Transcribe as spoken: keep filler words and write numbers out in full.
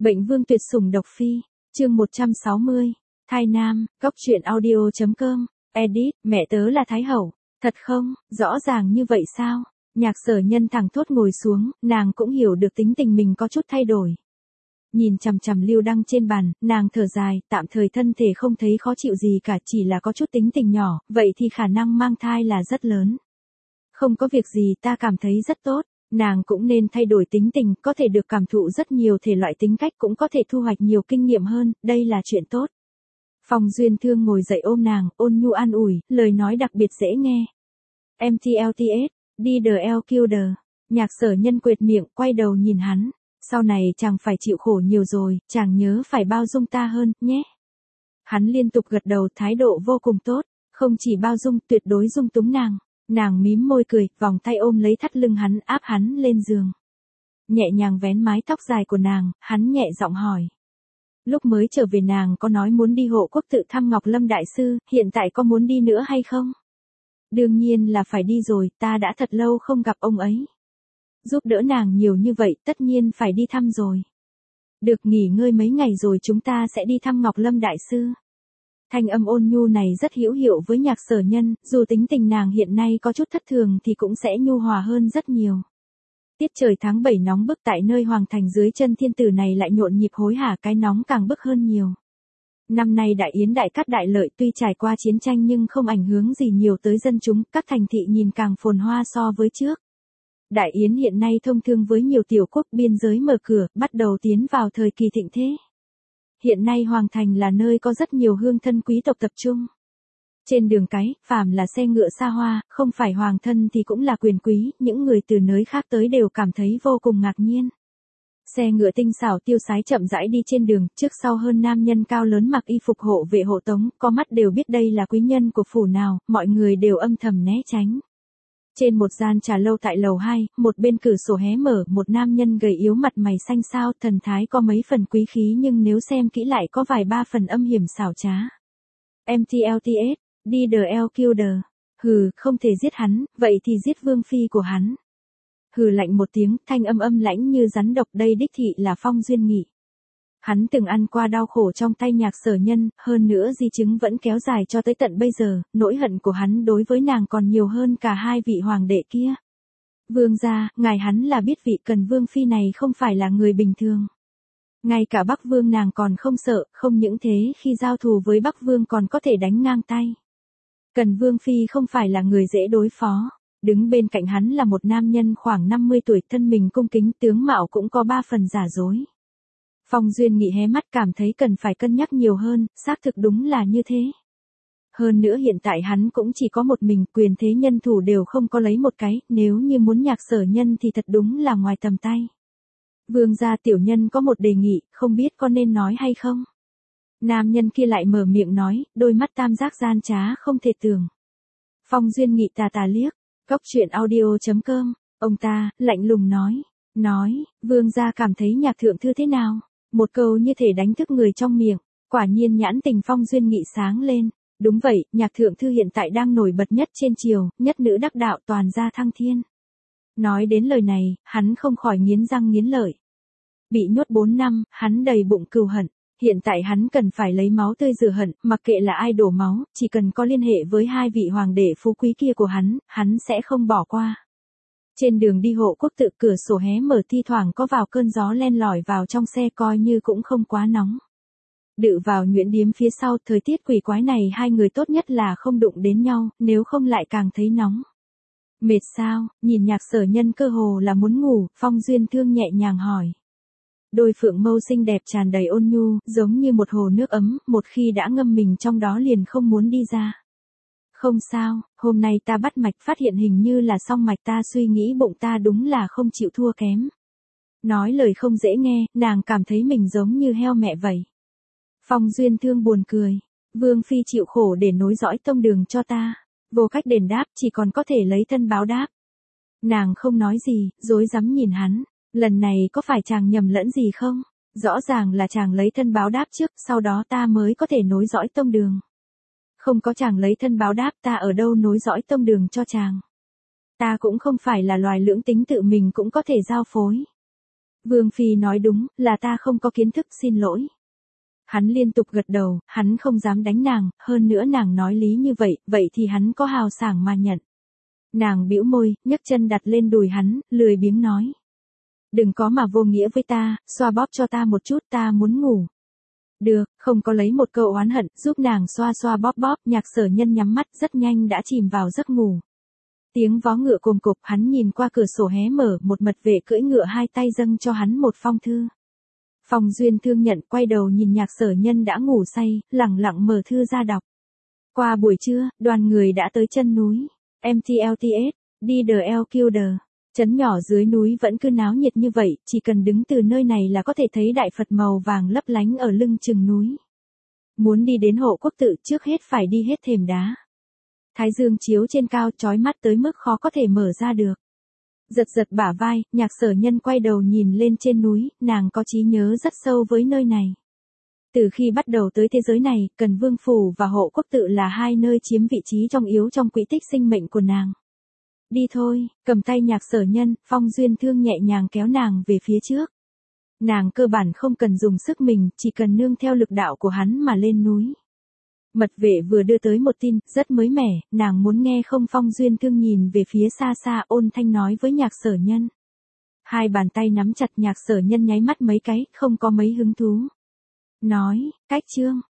Bệnh vương tuyệt sủng độc phi, chương một trăm sáu mươi, thai nam, góc truyện audio.com, edit, mẹ tớ là Thái Hậu, thật không, rõ ràng như vậy sao? Nhạc Sở Nhân thẳng thốt ngồi xuống, nàng cũng hiểu được tính tình mình có chút thay đổi. Nhìn chằm chằm lưu đăng trên bàn, nàng thở dài, tạm thời thân thể không thấy khó chịu gì cả, chỉ là có chút tính tình nhỏ, vậy thì khả năng mang thai là rất lớn. Không có việc gì, ta cảm thấy rất tốt. Nàng cũng nên thay đổi tính tình, có thể được cảm thụ rất nhiều thể loại tính cách, cũng có thể thu hoạch nhiều kinh nghiệm hơn, đây là chuyện tốt. Phong Duyên Thương ngồi dậy ôm nàng, ôn nhu an ủi, lời nói đặc biệt dễ nghe. em tê lờ tê ét, đi the L Killer. Nhạc Sở Nhân quệt miệng, quay đầu nhìn hắn. Sau này chàng phải chịu khổ nhiều rồi, chàng nhớ phải bao dung ta hơn, nhé. Hắn liên tục gật đầu, thái độ vô cùng tốt, không chỉ bao dung, tuyệt đối dung túng nàng. Nàng mím môi cười, vòng tay ôm lấy thắt lưng hắn, áp hắn lên giường. Nhẹ nhàng vén mái tóc dài của nàng, hắn nhẹ giọng hỏi. Lúc mới trở về nàng có nói muốn đi hộ quốc tự thăm Ngọc Lâm Đại Sư, hiện tại có muốn đi nữa hay không? Đương nhiên là phải đi rồi, ta đã thật lâu không gặp ông ấy. Giúp đỡ nàng nhiều như vậy, tất nhiên phải đi thăm rồi. Được nghỉ ngơi mấy ngày rồi chúng ta sẽ đi thăm Ngọc Lâm Đại Sư. Thanh âm ôn nhu này rất hữu hiệu với Nhạc Sở Nhân, dù tính tình nàng hiện nay có chút thất thường thì cũng sẽ nhu hòa hơn rất nhiều. Tiết trời tháng bảy nóng bức, tại nơi hoàng thành dưới chân thiên tử này lại nhộn nhịp hối hả, cái nóng càng bức hơn nhiều. Năm nay đại yến đại cát đại lợi, tuy trải qua chiến tranh nhưng không ảnh hưởng gì nhiều tới dân chúng, các thành thị nhìn càng phồn hoa so với trước. Đại yến hiện nay thông thương với nhiều tiểu quốc, biên giới mở cửa, bắt đầu tiến vào thời kỳ thịnh thế. Hiện nay hoàng thành là nơi có rất nhiều hương thân quý tộc tập trung. Trên đường cái, phàm là xe ngựa xa hoa, không phải hoàng thân thì cũng là quyền quý, những người từ nơi khác tới đều cảm thấy vô cùng ngạc nhiên. Xe ngựa tinh xảo tiêu sái chậm rãi đi trên đường, trước sau hơn nam nhân cao lớn mặc y phục hộ vệ hộ tống, có mắt đều biết đây là quý nhân của phủ nào, mọi người đều âm thầm né tránh. Trên một gian trà lâu tại lầu hai, một bên cửa sổ hé mở, một nam nhân gầy yếu mặt mày xanh xao, thần thái có mấy phần quý khí nhưng nếu xem kỹ lại có vài ba phần âm hiểm xảo trá. em tê lờ tê ét, đi the L Killer. Hừ, không thể giết hắn, vậy thì giết vương phi của hắn. Hừ lạnh một tiếng, thanh âm âm lãnh như rắn độc, đây đích thị là Phong Duyên Nghị. Hắn từng ăn qua đau khổ trong tay Nhạc Sở Nhân, hơn nữa di chứng vẫn kéo dài cho tới tận bây giờ, nỗi hận của hắn đối với nàng còn nhiều hơn cả hai vị hoàng đệ kia. Vương gia, ngài hắn là biết vị Cần Vương phi này không phải là người bình thường. Ngay cả Bắc Vương nàng còn không sợ, không những thế khi giao thù với Bắc Vương còn có thể đánh ngang tay. Cần Vương phi không phải là người dễ đối phó. Đứng bên cạnh hắn là một nam nhân khoảng năm mươi tuổi, thân mình cung kính, tướng mạo cũng có ba phần giả dối. Phong Duyên Nghị hé mắt cảm thấy cần phải cân nhắc nhiều hơn, xác thực đúng là như thế. Hơn nữa hiện tại hắn cũng chỉ có một mình, quyền thế nhân thủ đều không có lấy một cái, nếu như muốn Nhạc Sở Nhân thì thật đúng là ngoài tầm tay. Vương gia, tiểu nhân có một đề nghị, không biết có nên nói hay không? Nam nhân kia lại mở miệng nói, đôi mắt tam giác gian trá không thể tưởng. Phong Duyên Nghị tà tà liếc, góc truyện audio.com, ông ta, lạnh lùng nói, nói, vương gia cảm thấy Nhạc thượng thư thế nào? Một câu như thể đánh thức người trong miệng, quả nhiên nhãn tình Phong Duyên Nghị sáng lên. Đúng vậy, Nhạc thượng thư hiện tại đang nổi bật nhất trên triều, nhất nữ đắc đạo, toàn gia thăng thiên. Nói đến lời này, hắn không khỏi nghiến răng nghiến lợi. Bị nhốt bốn năm, hắn đầy bụng cừu hận. Hiện tại hắn cần phải lấy máu tươi rửa hận, mặc kệ là ai đổ máu, chỉ cần có liên hệ với hai vị hoàng đệ phú quý kia của hắn, hắn sẽ không bỏ qua. Trên đường đi hộ quốc tự, cửa sổ hé mở, thi thoảng có vào cơn gió len lỏi vào trong xe, coi như cũng không quá nóng. Đự vào nhuyễn điếm phía sau, thời tiết quỷ quái này hai người tốt nhất là không đụng đến nhau, nếu không lại càng thấy nóng. Mệt sao? Nhìn Nhạc Sở Nhân cơ hồ là muốn ngủ, Phong Duyên Thương nhẹ nhàng hỏi. Đôi phượng mâu xinh đẹp tràn đầy ôn nhu, giống như một hồ nước ấm, một khi đã ngâm mình trong đó liền không muốn đi ra. Không sao, hôm nay ta bắt mạch phát hiện hình như là song mạch, ta suy nghĩ bụng ta đúng là không chịu thua kém. Nói lời không dễ nghe, nàng cảm thấy mình giống như heo mẹ vậy. Phong Duyên Thương buồn cười, Vương phi chịu khổ để nối dõi tông đường cho ta, vô cách đền đáp, chỉ còn có thể lấy thân báo đáp. Nàng không nói gì, rối rắm nhìn hắn, lần này có phải chàng nhầm lẫn gì không? Rõ ràng là chàng lấy thân báo đáp trước, sau đó ta mới có thể nối dõi tông đường. Không có chàng lấy thân báo đáp, ta ở đâu nối dõi tông đường cho chàng. Ta cũng không phải là loài lưỡng tính tự mình cũng có thể giao phối. Vương Phi nói đúng, là ta không có kiến thức, xin lỗi. Hắn liên tục gật đầu, hắn không dám đánh nàng, hơn nữa nàng nói lý như vậy, vậy thì hắn có hào sảng mà nhận. Nàng bĩu môi, nhấc chân đặt lên đùi hắn, lười biếng nói. Đừng có mà vô nghĩa với ta, xoa bóp cho ta một chút, ta muốn ngủ. Được, không có lấy một câu oán hận, giúp nàng xoa xoa bóp bóp, Nhạc Sở Nhân nhắm mắt rất nhanh đã chìm vào giấc ngủ. Tiếng vó ngựa cồm cộp, hắn nhìn qua cửa sổ hé mở, một mật vệ cưỡi ngựa hai tay dâng cho hắn một phong thư. Phong Duyên Thương nhận, quay đầu nhìn Nhạc Sở Nhân đã ngủ say, lẳng lặng mở thư ra đọc. Qua buổi trưa, đoàn người đã tới chân núi. em tê lờ tê ét, đi đờ eo Kilder. Trấn nhỏ dưới núi vẫn cứ náo nhiệt như vậy, chỉ cần đứng từ nơi này là có thể thấy đại Phật màu vàng lấp lánh ở lưng chừng núi. Muốn đi đến hộ quốc tự trước hết phải đi hết thềm đá. Thái dương chiếu trên cao chói mắt tới mức khó có thể mở ra được. Giật giật bả vai, Nhạc Sở Nhân quay đầu nhìn lên trên núi, nàng có trí nhớ rất sâu với nơi này. Từ khi bắt đầu tới thế giới này, Cần Vương Phủ và hộ quốc tự là hai nơi chiếm vị trí trọng yếu trong quỹ tích sinh mệnh của nàng. Đi thôi, cầm tay Nhạc Sở Nhân, Phong Duyên Thương nhẹ nhàng kéo nàng về phía trước. Nàng cơ bản không cần dùng sức mình, chỉ cần nương theo lực đạo của hắn mà lên núi. Mật vệ vừa đưa tới một tin, rất mới mẻ, nàng muốn nghe không? Phong Duyên Thương nhìn về phía xa xa, ôn thanh nói với Nhạc Sở Nhân. Hai bàn tay nắm chặt, Nhạc Sở Nhân nháy mắt mấy cái, không có mấy hứng thú. Nói, cách chương.